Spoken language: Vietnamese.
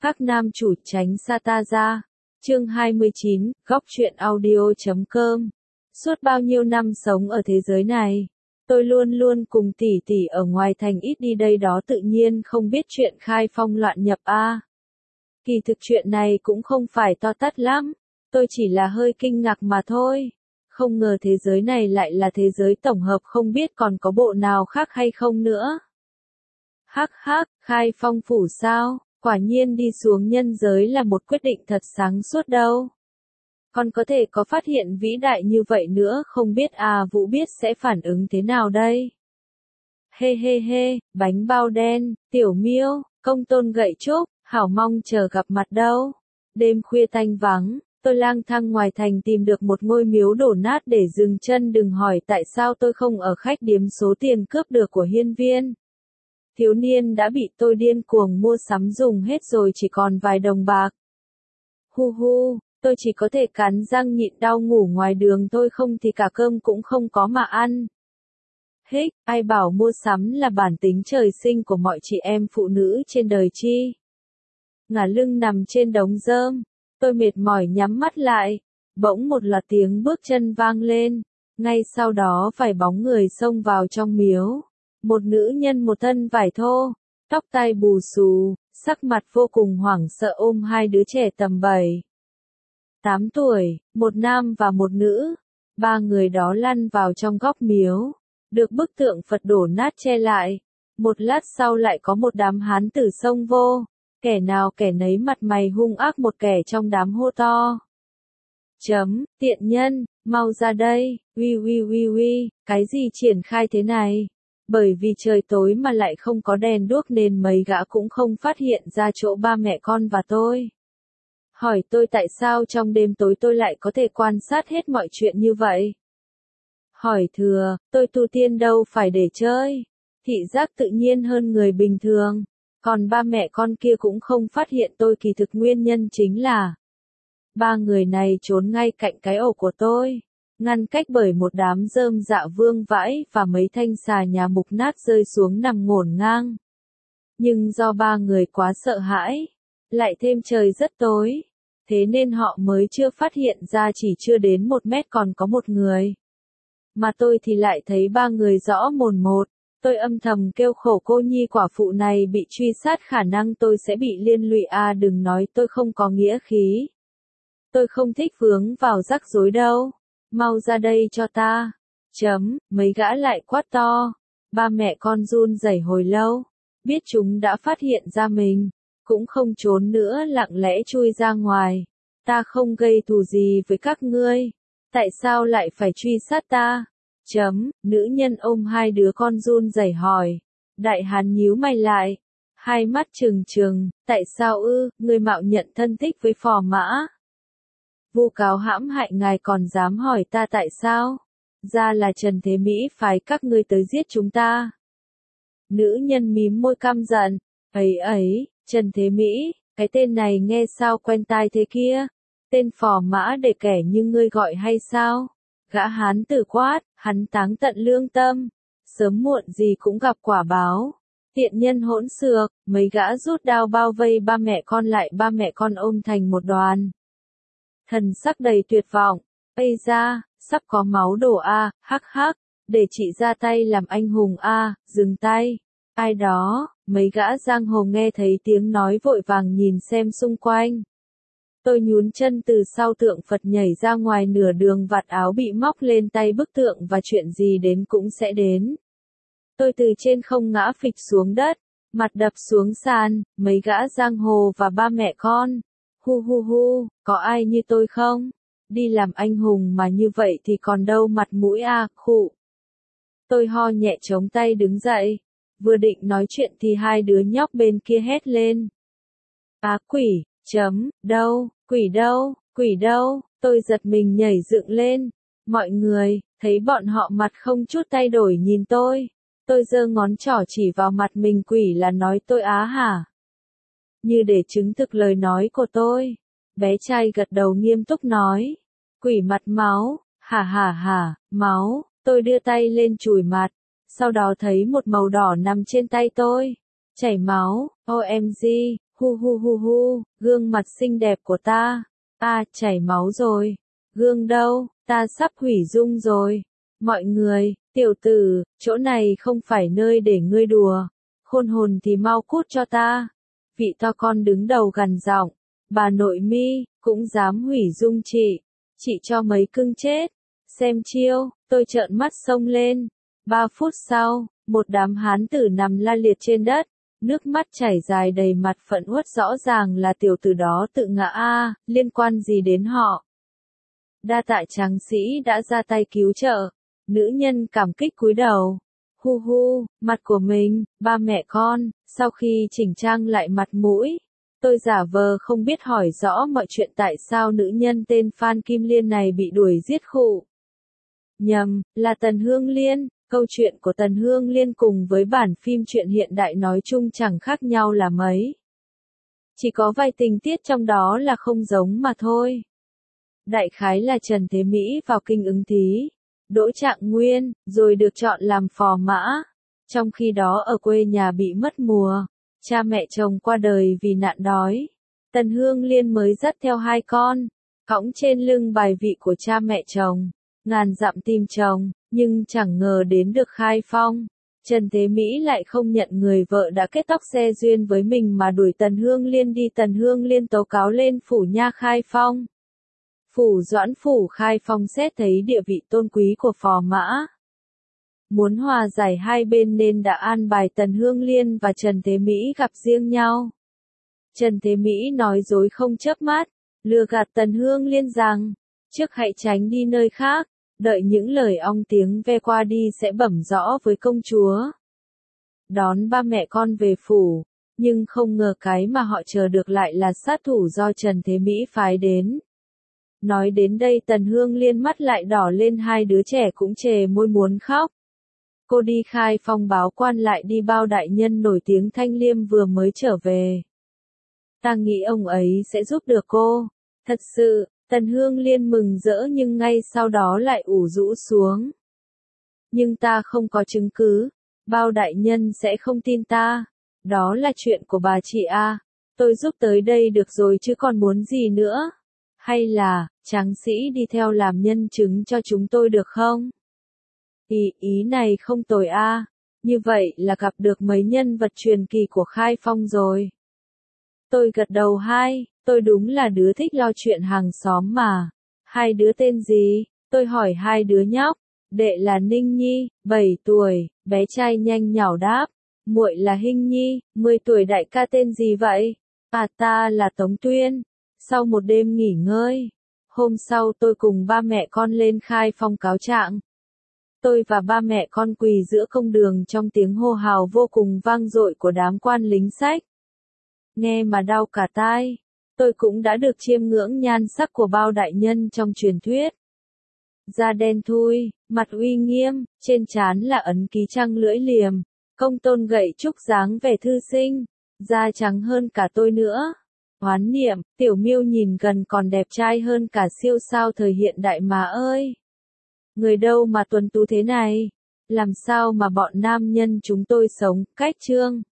Các nam chủ tránh xa ta ra. Chương 29, góc truyện audio.com. Suốt bao nhiêu năm sống ở thế giới này, tôi luôn luôn cùng tỷ tỷ ở ngoài thành ít đi đây đó, tự nhiên không biết chuyện khai phong loạn nhập a. Kỳ thực chuyện này cũng không phải to tát lắm, tôi chỉ là hơi kinh ngạc mà thôi. Không ngờ thế giới này lại là thế giới tổng hợp, không biết còn có bộ nào khác hay không nữa. Hắc hắc, khai phong phủ sao? Quả nhiên đi xuống nhân giới là một quyết định thật sáng suốt đâu. Còn có thể có phát hiện vĩ đại như vậy nữa, không biết Vũ biết sẽ phản ứng thế nào đây? Hê hê hê, bánh bao đen, tiểu miêu, công tôn gậy trúc, hảo mong chờ gặp mặt đâu. Đêm khuya tanh vắng, tôi lang thang ngoài thành tìm được một ngôi miếu đổ nát để dừng chân. Đừng hỏi tại sao tôi không ở khách điếm, số tiền cướp được của hiên viên thiếu niên đã bị tôi điên cuồng mua sắm dùng hết rồi, chỉ còn vài đồng bạc. Hu hu, tôi chỉ có thể cắn răng nhịn đau ngủ ngoài đường thôi, không thì cả cơm cũng không có mà ăn. Hích, ai bảo mua sắm là bản tính trời sinh của mọi chị em phụ nữ trên đời chi. Ngả lưng nằm trên đống rơm, tôi mệt mỏi nhắm mắt lại, bỗng một loạt tiếng bước chân vang lên, ngay sau đó vài bóng người xông vào trong miếu. Một nữ nhân một thân vải thô, tóc tai bù xù, sắc mặt vô cùng hoảng sợ ôm hai đứa trẻ tầm 7, 8 tuổi, một nam và một nữ. Ba người đó lăn vào trong góc miếu, được bức tượng Phật đổ nát che lại. Một lát sau lại có một đám hán tử xông vô, kẻ nào kẻ nấy mặt mày hung ác, một kẻ trong đám hô to. Tiện nhân, mau ra đây, uy, cái gì triển khai thế này? Bởi vì trời tối mà lại không có đèn đuốc nên mấy gã cũng không phát hiện ra chỗ ba mẹ con và tôi. Hỏi tôi tại sao trong đêm tối tôi lại có thể quan sát hết mọi chuyện như vậy. Hỏi thừa, tôi tu tiên đâu phải để chơi. Thị giác tự nhiên hơn người bình thường. Còn ba mẹ con kia cũng không phát hiện tôi, kỳ thực nguyên nhân chính là ba người này trốn ngay cạnh cái ổ của tôi, ngăn cách bởi một đám rơm dạ vương vãi và mấy thanh xà nhà mục nát rơi xuống nằm ngổn ngang. Nhưng do ba người quá sợ hãi, lại thêm trời rất tối, thế nên họ mới chưa phát hiện ra chỉ chưa đến 1 mét còn có một người. Mà tôi thì lại thấy ba người rõ mồn một. Tôi âm thầm kêu khổ, cô nhi quả phụ này bị truy sát, khả năng tôi sẽ bị liên lụy đừng nói tôi không có nghĩa khí. Tôi không thích vướng vào rắc rối đâu. Mau ra đây cho ta. Mấy gã lại quát to. Ba mẹ con run rẩy hồi lâu, biết chúng đã phát hiện ra mình, cũng không trốn nữa, lặng lẽ chui ra ngoài. Ta không gây thù gì với các ngươi, tại sao lại phải truy sát ta? Nữ nhân ôm hai đứa con run rẩy hỏi. Đại hán nhíu mày lại, hai mắt trừng trừng, tại sao ngươi mạo nhận thân thích với phò mã? Vu cáo hãm hại ngài còn dám hỏi ta tại sao? Ra là Trần Thế Mỹ phái các ngươi tới giết chúng ta. Nữ nhân mím môi căm giận, ấy, Trần Thế Mỹ, cái tên này nghe sao quen tai thế kia? Tên phò mã để kẻ như ngươi gọi hay sao? Gã hán tử quát, hắn táng tận lương tâm, sớm muộn gì cũng gặp quả báo. Tiện nhân hỗn xược, mấy gã rút đao bao vây ba mẹ con lại, ba mẹ con ôm thành một đoàn. Thần sắc đầy tuyệt vọng, ây da, sắp có máu đổ hắc hắc, để chị ra tay làm anh hùng dừng tay. Ai đó, mấy gã giang hồ nghe thấy tiếng nói vội vàng nhìn xem xung quanh. Tôi nhún chân từ sau tượng Phật nhảy ra ngoài, nửa đường vạt áo bị móc lên tay bức tượng và chuyện gì đến cũng sẽ đến. Tôi từ trên không ngã phịch xuống đất, mặt đập xuống sàn, mấy gã giang hồ và ba mẹ con. Hu, có ai như tôi không? Đi làm anh hùng mà như vậy thì còn đâu mặt mũi khụ. Tôi ho nhẹ chống tay đứng dậy, vừa định nói chuyện thì hai đứa nhóc bên kia hét lên. Quỷ, đâu, quỷ đâu, tôi giật mình nhảy dựng lên. Mọi người, thấy bọn họ mặt không chút thay đổi nhìn tôi giơ ngón trỏ chỉ vào mặt mình. Quỷ là nói tôi hả? Như để chứng thực lời nói của tôi, bé trai gật đầu nghiêm túc nói. Quỷ mặt máu, hả, máu, tôi đưa tay lên chùi mặt, sau đó thấy một màu đỏ nằm trên tay tôi. Chảy máu, OMG, Hu hu hu hu, gương mặt xinh đẹp của ta. Chảy máu rồi. Gương đâu, ta sắp hủy dung rồi. Mọi người, tiểu tử, chỗ này không phải nơi để ngươi đùa. Khôn hồn thì mau cút cho ta. Vị to con đứng đầu gằn giọng. Bà nội Mi, cũng dám hủy dung chị. Chị cho mấy cưng chết. Xem chiêu, tôi trợn mắt xông lên. 3 phút sau, một đám hán tử nằm la liệt trên đất. Nước mắt chảy dài đầy mặt phẫn uất, rõ ràng là tiểu tử đó tự ngã liên quan gì đến họ. Đa tạ tráng sĩ đã ra tay cứu trợ. Nữ nhân cảm kích cúi đầu. Hu hu, mặt của mình, ba mẹ con, sau khi chỉnh trang lại mặt mũi. Tôi giả vờ không biết hỏi rõ mọi chuyện tại sao nữ nhân tên Phan Kim Liên này bị đuổi giết khụ. Nhầm, là Tần Hương Liên. Câu chuyện của Tần Hương Liên cùng với bản phim truyện hiện đại nói chung chẳng khác nhau là mấy. Chỉ có vài tình tiết trong đó là không giống mà thôi. Đại khái là Trần Thế Mỹ vào kinh ứng thí, đỗ trạng nguyên, rồi được chọn làm phò mã. Trong khi đó ở quê nhà bị mất mùa, cha mẹ chồng qua đời vì nạn đói. Tần Hương Liên mới dắt theo 2 con, cõng trên lưng bài vị của cha mẹ chồng, ngàn dặm tìm chồng, nhưng chẳng ngờ đến được Khai Phong. Trần Thế Mỹ lại không nhận người vợ đã kết tóc xe duyên với mình mà đuổi Tần Hương Liên đi. Tần Hương Liên tố cáo lên phủ nha Khai Phong. Phủ Doãn phủ Khai Phong xét thấy địa vị tôn quý của phò mã, muốn hòa giải hai bên nên đã an bài Tần Hương Liên và Trần Thế Mỹ gặp riêng nhau. Trần Thế Mỹ nói dối không chớp mắt, lừa gạt Tần Hương Liên rằng, trước hãy tránh đi nơi khác, đợi những lời ong tiếng ve qua đi sẽ bẩm rõ với công chúa. Đón ba mẹ con về phủ, nhưng không ngờ cái mà họ chờ được lại là sát thủ do Trần Thế Mỹ phái đến. Nói đến đây Tần Hương Liên mắt lại đỏ lên, 2 đứa trẻ cũng chề môi muốn khóc. Cô đi Khai Phong báo quan lại đi Bao đại nhân nổi tiếng Thanh Liêm vừa mới trở về. Ta nghĩ ông ấy sẽ giúp được cô. Thật sự, Tần Hương Liên mừng rỡ nhưng ngay sau đó lại ủ rũ xuống. Nhưng ta không có chứng cứ, Bao đại nhân sẽ không tin ta. Đó là chuyện của bà chị tôi giúp tới đây được rồi chứ còn muốn gì nữa. Hay là, tráng sĩ đi theo làm nhân chứng cho chúng tôi được không? Ý này không tồi như vậy là gặp được mấy nhân vật truyền kỳ của Khai Phong rồi. Tôi gật đầu. Tôi đúng là đứa thích lo chuyện hàng xóm mà. 2 đứa tên gì? Tôi hỏi 2 đứa nhóc. Đệ là Ninh Nhi, 7 tuổi, bé trai nhanh nhảu đáp. Muội là Hinh Nhi, 10 tuổi. Đại ca tên gì vậy? Ta là Tống Tuyên. Sau một đêm nghỉ ngơi, hôm sau tôi cùng ba mẹ con lên Khai Phong cáo trạng. Tôi và ba mẹ con quỳ giữa công đường trong tiếng hô hào vô cùng vang dội của đám quan lính sách. Nghe mà đau cả tai. Tôi cũng đã được chiêm ngưỡng nhan sắc của Bao đại nhân trong truyền thuyết. Da đen thui, mặt uy nghiêm, trên trán là ấn ký trăng lưỡi liềm, công tôn gậy trúc dáng vẻ thư sinh, da trắng hơn cả tôi nữa. Hoán niệm, Tiểu Miêu nhìn gần còn đẹp trai hơn cả siêu sao thời hiện đại mà ơi. Người đâu mà tuấn tú thế này? Làm sao mà bọn nam nhân chúng tôi sống cách trương?